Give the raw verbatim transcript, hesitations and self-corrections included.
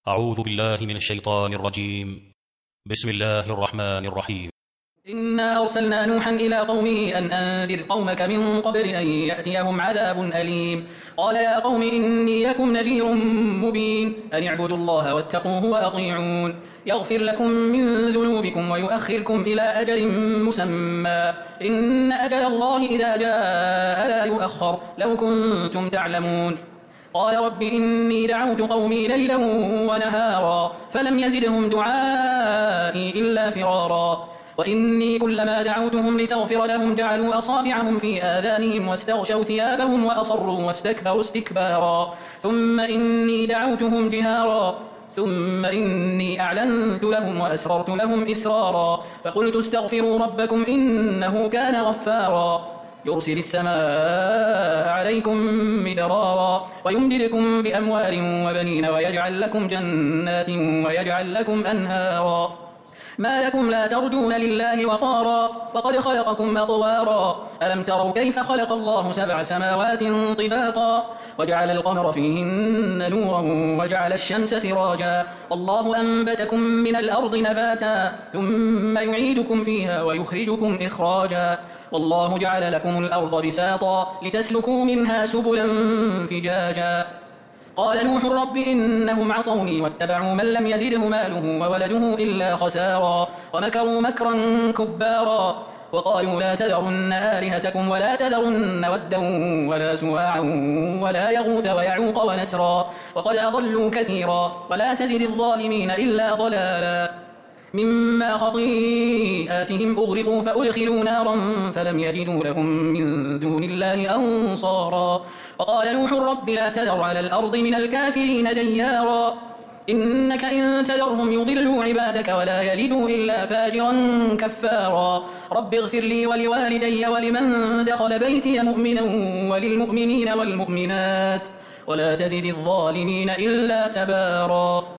أعوذ بالله من الشيطان الرجيم. بسم الله الرحمن الرحيم. إنا أرسلنا نوحا إلى قومه أن أنذر قومك من قبل أن يأتيهم عذاب أليم. قال يا قوم إني لكم نذير مبين أن اعبدوا الله واتقوه وأطيعون يغفر لكم من ذنوبكم ويؤخركم إلى أجل مسمى إن أجل الله إذا جاء لا يؤخر لو كنتم تعلمون. قال رب إني دعوت قومي ليلا ونهارا فلم يزدهم دعائي إلا فرارا وإني كلما دعوتهم لتغفر لهم جعلوا أصابعهم في آذانهم واستغشوا ثيابهم وأصروا واستكبروا استكبارا ثم إني دعوتهم جهارا ثم إني أعلنت لهم وأسررت لهم إسرارا فقلت استغفروا ربكم إنه كان غفارا يرسل السماء عليكم مدرارا ويمددكم بأموال وبنين ويجعل لكم جنات ويجعل لكم أنهارا ما لكم لا ترجون لله وقارا وقد خلقكم أطوارا ألم تروا كيف خلق الله سبع سماوات طباقا وجعل القمر فيهن نورا وجعل الشمس سراجا والله أنبتكم من الأرض نباتا ثم يعيدكم فيها ويخرجكم إخراجا والله جعل لكم الأرض بساطا لتسلكوا منها سبلا فجاجا. قال نوح رب إنهم عصوني واتبعوا من لم يزده ماله وولده إلا خسارا ومكروا مكرا كبارا وقالوا لا تذرن آلهتكم ولا تذرن ودا ولا سواعا ولا يغوث ويعوق ونسرا وقد أضلوا كثيرا ولا تزد الظالمين إلا ضلالا مما خطيئاتهم أغرقوا فأدخلوا نارا فلم يجدوا لهم من دون الله أنصارا وقال نوح رب لا تذر على الأرض من الكافرين ديارا إنك إن تذرهم يضلوا عبادك ولا يلدوا إلا فاجرا كفارا رب اغفر لي ولوالدي ولمن دخل بيتي مؤمنا وللمؤمنين والمؤمنات ولا تزد الظالمين إلا تبارا.